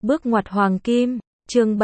Bước ngoặt hoàng kim, chương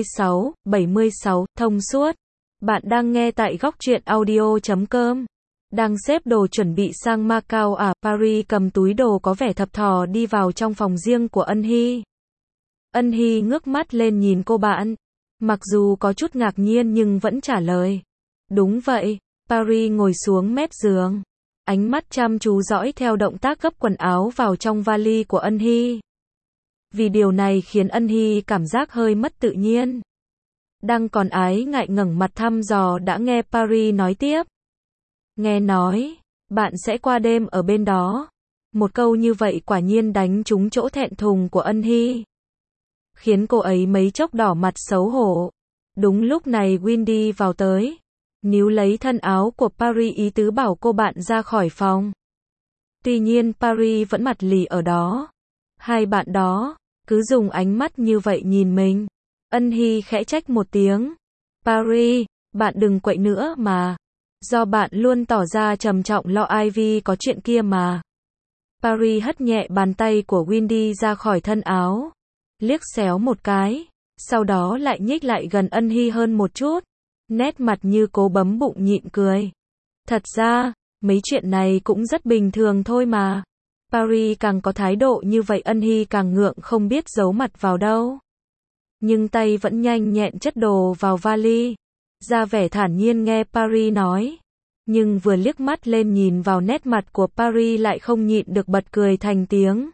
76, thông suốt. Bạn đang nghe tại góc truyện audio.com. Đang xếp đồ chuẩn bị sang Macau à? Paris cầm túi đồ có vẻ thập thò đi vào trong phòng riêng của Ân Hy. Ân Hy ngước mắt lên nhìn cô bạn. Mặc dù có chút ngạc nhiên nhưng vẫn trả lời. Đúng vậy. Paris ngồi xuống mép giường. Ánh mắt chăm chú dõi theo động tác gấp quần áo vào trong vali của Ân Hy. Vì điều này khiến Ân Hy cảm giác hơi mất tự nhiên. Đang còn ái ngại ngẩng mặt thăm dò đã nghe Paris nói tiếp. Nghe nói, bạn sẽ qua đêm ở bên đó. Một câu như vậy quả nhiên đánh trúng chỗ thẹn thùng của Ân Hy. Khiến cô ấy mấy chốc đỏ mặt xấu hổ. Đúng lúc này Wendy vào tới. Níu lấy thân áo của Paris ý tứ bảo cô bạn ra khỏi phòng. Tuy nhiên Paris vẫn mặt lì ở đó. Hai bạn đó cứ dùng ánh mắt như vậy nhìn mình. Ân Hy khẽ trách một tiếng. Paris, bạn đừng quậy nữa mà. Do bạn luôn tỏ ra trầm trọng lo Ivy có chuyện kia mà. Paris hất nhẹ bàn tay của Wendy ra khỏi thân áo. Liếc xéo một cái. Sau đó lại nhích lại gần Ân Hy hơn một chút. Nét mặt như cố bấm bụng nhịn cười. Thật ra, mấy chuyện này cũng rất bình thường thôi mà. Paris càng có thái độ như vậy Ân Hy càng ngượng không biết giấu mặt vào đâu. Nhưng tay vẫn nhanh nhẹn chất đồ vào vali. Ra vẻ thản nhiên nghe Paris nói. Nhưng vừa liếc mắt lên nhìn vào nét mặt của Paris lại không nhịn được bật cười thành tiếng.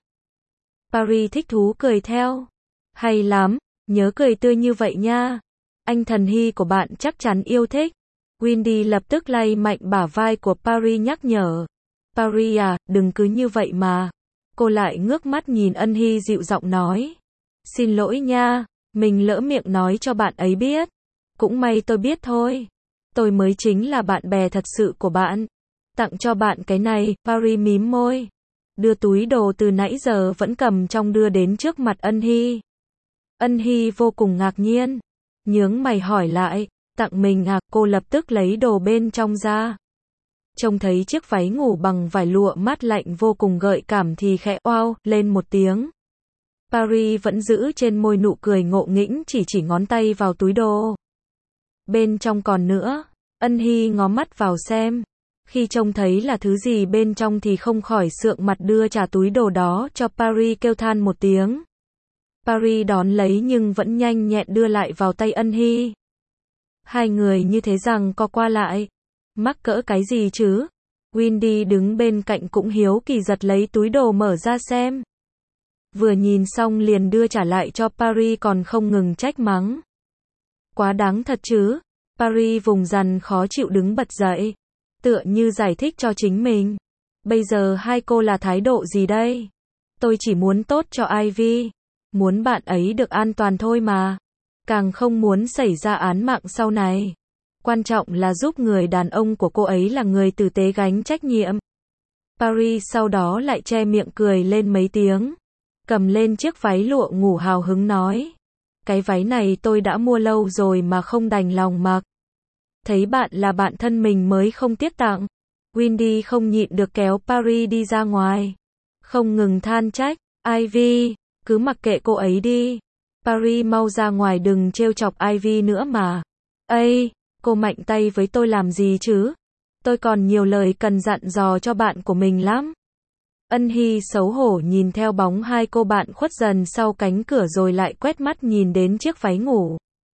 Paris thích thú cười theo. Hay lắm, nhớ cười tươi như vậy nha. Anh thần Hy của bạn chắc chắn yêu thích. Wendy lập tức lay mạnh bả vai của Paris nhắc nhở. Paris à, đừng cứ như vậy mà. Cô lại ngước mắt nhìn Ân Hy dịu giọng nói. Xin lỗi nha, mình lỡ miệng nói cho bạn ấy biết. Cũng may tôi biết thôi. Tôi mới chính là bạn bè thật sự của bạn. Tặng cho bạn cái này, Paris mím môi. Đưa túi đồ từ nãy giờ vẫn cầm trong đưa đến trước mặt Ân Hy. Ân Hy vô cùng ngạc nhiên. Nhướng mày hỏi lại, tặng mình à? Cô lập tức lấy đồ bên trong ra. Trông thấy chiếc váy ngủ bằng vải lụa mát lạnh vô cùng gợi cảm thì khẽ oao lên một tiếng. Paris vẫn giữ trên môi nụ cười ngộ nghĩnh chỉ ngón tay vào túi đồ. Bên trong còn nữa. Ân Hy ngó mắt vào xem. Khi trông thấy là thứ gì bên trong thì không khỏi sượng mặt đưa trả túi đồ đó cho Paris kêu than một tiếng. Paris đón lấy nhưng vẫn nhanh nhẹn đưa lại vào tay Ân Hy. Hai người như thế rằng co qua lại. Mắc cỡ cái gì chứ? Wendy đứng bên cạnh cũng hiếu kỳ giật lấy túi đồ mở ra xem. Vừa nhìn xong liền đưa trả lại cho Paris còn không ngừng trách mắng. Quá đáng thật chứ. Paris vùng dằn khó chịu đứng bật dậy. Tựa như giải thích cho chính mình. Bây giờ hai cô là thái độ gì đây? Tôi chỉ muốn tốt cho Ivy. Muốn bạn ấy được an toàn thôi mà. Càng không muốn xảy ra án mạng sau này. Quan trọng là giúp người đàn ông của cô ấy là người tử tế gánh trách nhiệm. Paris sau đó lại che miệng cười lên mấy tiếng. Cầm lên chiếc váy lụa ngủ hào hứng nói. Cái váy này tôi đã mua lâu rồi mà không đành lòng mặc. Thấy bạn là bạn thân mình mới không tiếc tặng. Wendy không nhịn được kéo Paris đi ra ngoài. Không ngừng than trách. Ivy, cứ mặc kệ cô ấy đi. Paris mau ra ngoài đừng trêu chọc Ivy nữa mà. Ây, cô mạnh tay với tôi làm gì chứ? Tôi còn nhiều lời cần dặn dò cho bạn của mình lắm. Ân Hy xấu hổ nhìn theo bóng hai cô bạn khuất dần sau cánh cửa rồi lại quét mắt nhìn đến chiếc váy ngủ.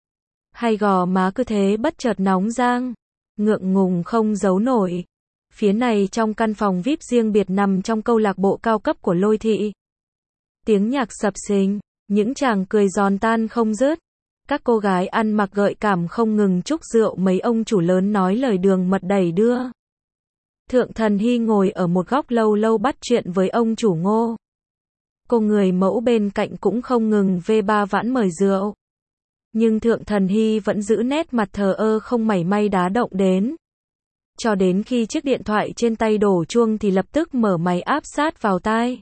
Hai gò má cứ thế bất chợt nóng rang. Ngượng ngùng không giấu nổi. Phía này trong căn phòng VIP riêng biệt nằm trong câu lạc bộ cao cấp của Lôi Thị. Tiếng nhạc sập sình, những chàng cười giòn tan không dứt. Các cô gái ăn mặc gợi cảm không ngừng chúc rượu mấy ông chủ lớn nói lời đường mật đẩy đưa. Thượng thần Hy ngồi ở một góc lâu lâu bắt chuyện với ông chủ Ngô. Cô người mẫu bên cạnh cũng không ngừng vê ba vãn mời rượu. Nhưng thượng thần Hy vẫn giữ nét mặt thờ ơ không mảy may đá động đến. Cho đến khi chiếc điện thoại trên tay đổ chuông thì lập tức mở máy áp sát vào tai.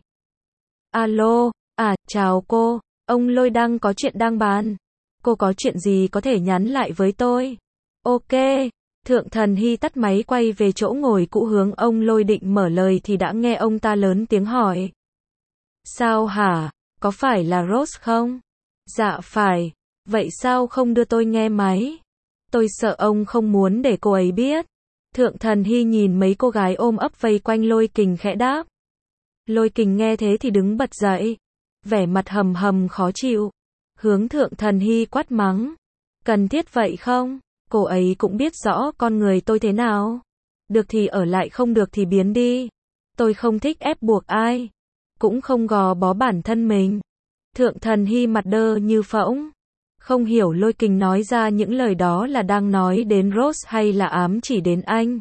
Alo, chào cô, ông Lôi đang có chuyện đang bàn. Cô có chuyện gì có thể nhắn lại với tôi? Ok, thượng thần Hy tắt máy quay về chỗ ngồi cũ hướng ông Lôi định mở lời thì đã nghe ông ta lớn tiếng hỏi. Sao hả, có phải là Rose không? Dạ phải. Vậy sao không đưa tôi nghe máy? Tôi sợ ông không muốn để cô ấy biết. Thượng Thần Hy nhìn mấy cô gái ôm ấp vây quanh Lôi Kình khẽ đáp. Lôi Kình nghe thế thì đứng bật dậy, vẻ mặt hầm hầm khó chịu, hướng Thượng Thần Hy quát mắng. Cần thiết vậy không? Cô ấy cũng biết rõ con người tôi thế nào. Được thì ở lại, không được thì biến đi. Tôi không thích ép buộc ai, cũng không gò bó bản thân mình. Thượng Thần Hy mặt đơ như phỗng, không hiểu Lôi Kình nói ra những lời đó là đang nói đến Rose hay là ám chỉ đến anh.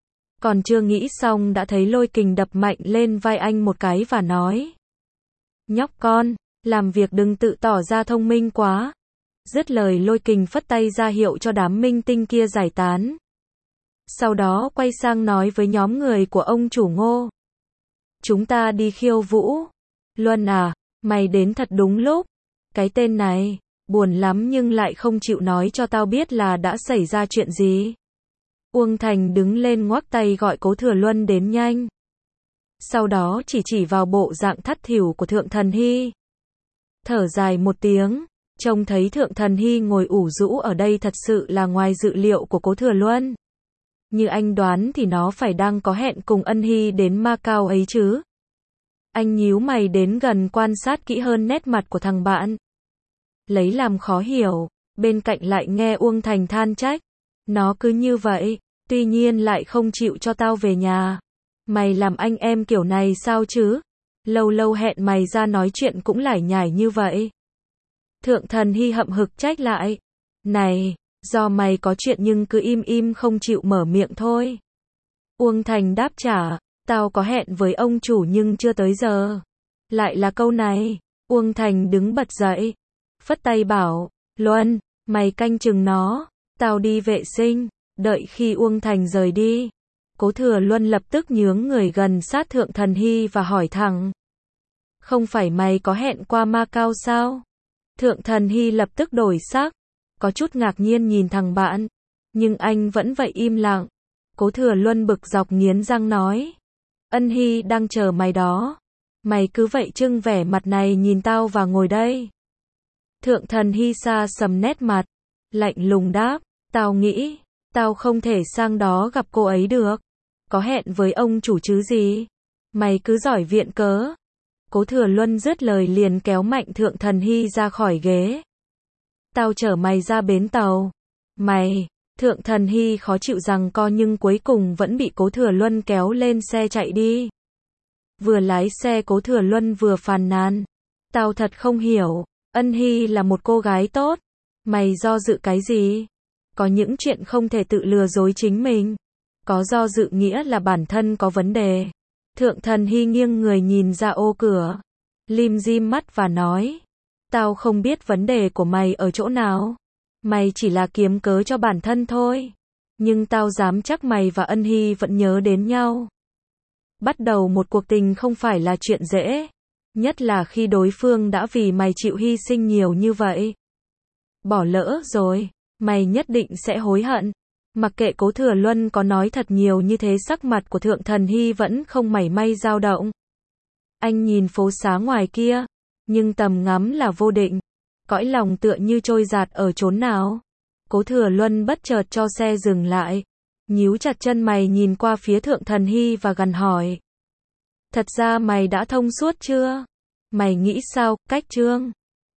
Còn chưa nghĩ xong đã thấy Lôi Kình đập mạnh lên vai anh một cái và nói. Nhóc con, làm việc đừng tự tỏ ra thông minh quá. Dứt lời Lôi Kình phất tay ra hiệu cho đám minh tinh kia giải tán. Sau đó quay sang nói với nhóm người của ông chủ Ngô. Chúng ta đi khiêu vũ. Luân à, mày đến thật đúng lúc. Cái tên này, buồn lắm nhưng lại không chịu nói cho tao biết là đã xảy ra chuyện gì. Uông Thành đứng lên ngoắc tay gọi Cố Thừa Luân đến nhanh. Sau đó chỉ vào bộ dạng thắt thỉu của Thượng Thần Hy. Thở dài một tiếng, trông thấy Thượng Thần Hy ngồi ủ rũ ở đây thật sự là ngoài dự liệu của Cố Thừa Luân. Như anh đoán thì nó phải đang có hẹn cùng Ân Hy đến Macau ấy chứ. Anh nhíu mày đến gần quan sát kỹ hơn nét mặt của thằng bạn. Lấy làm khó hiểu, bên cạnh lại nghe Uông Thành than trách. Nó cứ như vậy, tuy nhiên lại không chịu cho tao về nhà. Mày làm anh em kiểu này sao chứ? Lâu lâu hẹn mày ra nói chuyện cũng lải nhải như vậy. Thượng Thần Hy hậm hực trách lại. Này, do mày có chuyện nhưng cứ im im không chịu mở miệng thôi. Uông Thành đáp trả. Tao có hẹn với ông chủ nhưng chưa tới giờ. Lại là câu này. Uông Thành đứng bật dậy, phất tay bảo. Luân, mày canh chừng nó. Tao đi vệ sinh. Đợi khi Uông Thành rời đi, Cố Thừa Luân lập tức nhướng người gần sát Thượng Thần Hy và hỏi thẳng. Không phải mày có hẹn qua Macau sao? Thượng Thần Hy lập tức đổi sắc, có chút ngạc nhiên nhìn thằng bạn, nhưng anh vẫn vậy im lặng. Cố Thừa Luân bực dọc nghiến răng nói. Ân Hy đang chờ mày đó. Mày cứ vậy trưng vẻ mặt này nhìn tao và ngồi đây. Thượng Thần Hy xa sầm nét mặt, lạnh lùng đáp. Tao nghĩ, tao không thể sang đó gặp cô ấy được. Có hẹn với ông chủ chứ gì. Mày cứ giỏi viện cớ. Cố Thừa Luân dứt lời liền kéo mạnh Thượng Thần Hy ra khỏi ghế. Tao chở mày ra bến tàu. Mày, Thượng Thần Hy khó chịu giằng co nhưng cuối cùng vẫn bị Cố Thừa Luân kéo lên xe chạy đi. Vừa lái xe Cố Thừa Luân vừa phàn nàn. Tao thật không hiểu, Ân Hy là một cô gái tốt. Mày do dự cái gì? Có những chuyện không thể tự lừa dối chính mình. Có do dự nghĩa là bản thân có vấn đề. Thượng Thần Hy nghiêng người nhìn ra ô cửa, lim dim mắt và nói. Tao không biết vấn đề của mày ở chỗ nào. Mày chỉ là kiếm cớ cho bản thân thôi. Nhưng tao dám chắc mày và Ân Hy vẫn nhớ đến nhau. Bắt đầu một cuộc tình không phải là chuyện dễ. Nhất là khi đối phương đã vì mày chịu hy sinh nhiều như vậy. Bỏ lỡ rồi, mày nhất định sẽ hối hận. Mặc kệ Cố Thừa Luân có nói thật nhiều như thế, sắc mặt của Thượng Thần Hy vẫn không mảy may dao động. Anh nhìn phố xá ngoài kia, nhưng tầm ngắm là vô định. Cõi lòng tựa như trôi dạt ở chốn nào. Cố Thừa Luân bất chợt cho xe dừng lại, nhíu chặt chân mày nhìn qua phía Thượng Thần Hy và gằn hỏi. Thật ra mày đã thông suốt chưa? Mày nghĩ sao, Cách Trương?